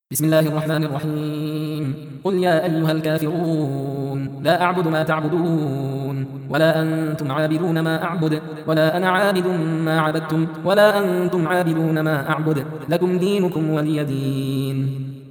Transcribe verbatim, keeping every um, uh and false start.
بسم الله الرحمن الرحيم قل يا أيها الكافرون لا أعبد ما تعبدون ولا أنتم عابدون ما أعبد ولا أنا عابد ما عبدتم ولا أنتم عابدون ما أعبد لكم دينكم ولي دين.